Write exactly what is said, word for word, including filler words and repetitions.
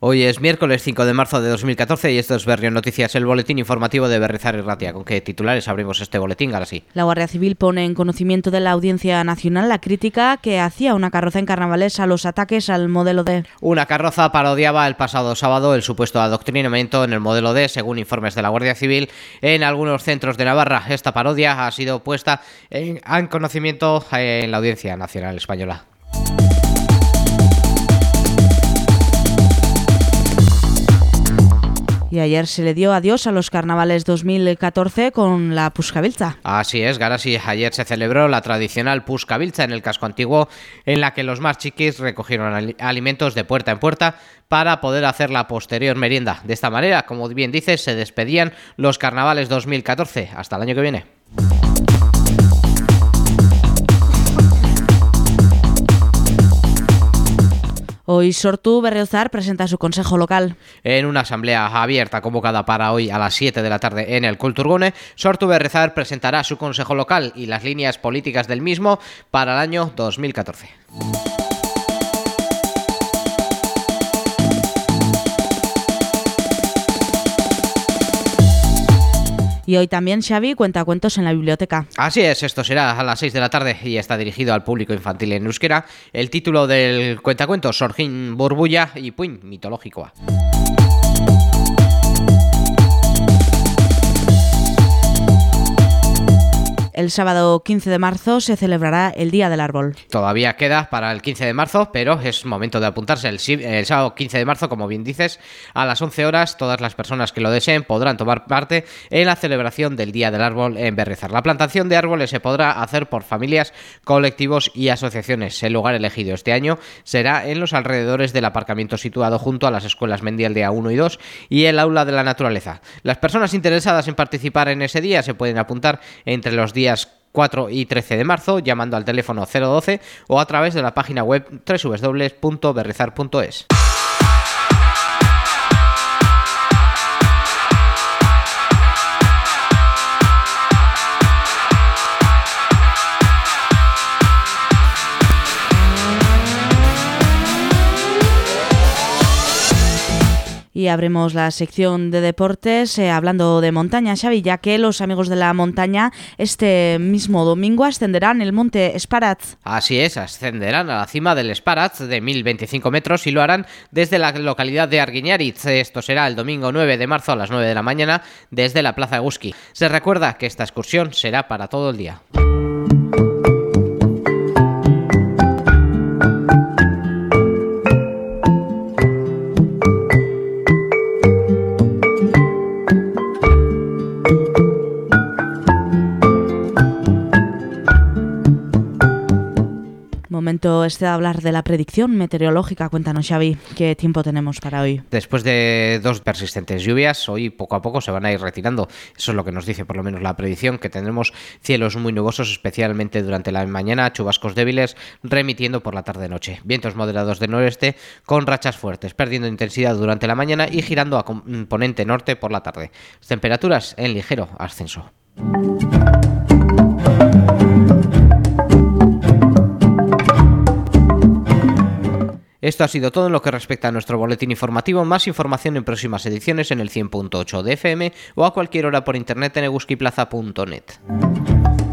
Hoy es miércoles cinco de marzo de dos mil catorce y esto es Berrión Noticias, el boletín informativo de Berrizar y Ratia. ¿Con qué titulares abrimos este boletín? Ahora sí. La Guardia Civil pone en conocimiento de la Audiencia Nacional la crítica que hacía una carroza en Carnavales a los ataques al modelo D. Una carroza parodiaba el pasado sábado el supuesto adoctrinamiento en el modelo D, según informes de la Guardia Civil, en algunos centros de Navarra. Esta parodia ha sido puesta en, en conocimiento en la Audiencia Nacional Española. Y ayer se le dio adiós a los carnavales dos mil catorce con la Puskabiltza. Así es, Garasi. Ayer se celebró la tradicional Puskabiltza en el casco antiguo, en la que los más chiquis recogieron al- alimentos de puerta en puerta para poder hacer la posterior merienda. De esta manera, como bien dices, se despedían los carnavales dos mil catorce. Hasta el año que viene. Hoy Sortu Berriozar presenta su consejo local. En una asamblea abierta convocada para hoy a las siete de la tarde en el Kulturgune, Sortu Berriozar presentará su consejo local y las líneas políticas del mismo para el año dos mil catorce. Y hoy también Xavi cuenta cuentos en la biblioteca. Así es, esto será a las seis de la tarde y está dirigido al público infantil en euskera. El título del cuentacuentos, Sorgin Burbulla y Puin mitológico. El sábado quince de marzo se celebrará el Día del Árbol. Todavía queda para el quince de marzo, pero es momento de apuntarse. El, el sábado quince de marzo, como bien dices, a las once horas, todas las personas que lo deseen podrán tomar parte en la celebración del Día del Árbol en Berrizar. La plantación de árboles se podrá hacer por familias, colectivos y asociaciones. El lugar elegido este año será en los alrededores del aparcamiento situado junto a las escuelas Mendialdea uno y dos y el Aula de la Naturaleza. Las personas interesadas en participar en ese día se pueden apuntar entre los días cuatro y trece de marzo llamando al teléfono cero doce o a través de la página web doble u doble u doble u punto berrizar punto es. Y abrimos la sección de deportes eh, hablando de montaña, Xavi, ya que los amigos de la montaña este mismo domingo ascenderán el monte Esparatz. Así es, ascenderán a la cima del Esparatz de mil veinticinco metros y lo harán desde la localidad de Arguiñaritz. Esto será el domingo nueve de marzo a las nueve de la mañana desde la Plaza Eguzki. Se recuerda que esta excursión será para todo el día. Momento este de hablar de la predicción meteorológica. Cuéntanos, Xavi, ¿qué tiempo tenemos para hoy? Después de dos persistentes lluvias, hoy poco a poco se van a ir retirando. Eso es lo que nos dice por lo menos la predicción, que tendremos cielos muy nubosos, especialmente durante la mañana, chubascos débiles, remitiendo por la tarde-noche. Vientos moderados de noreste con rachas fuertes, perdiendo intensidad durante la mañana y girando a componente norte por la tarde. Temperaturas en ligero ascenso. Esto ha sido todo en lo que respecta a nuestro boletín informativo. Más información en próximas ediciones en el cien punto ocho de F M o a cualquier hora por internet en eguzkiplaza punto net.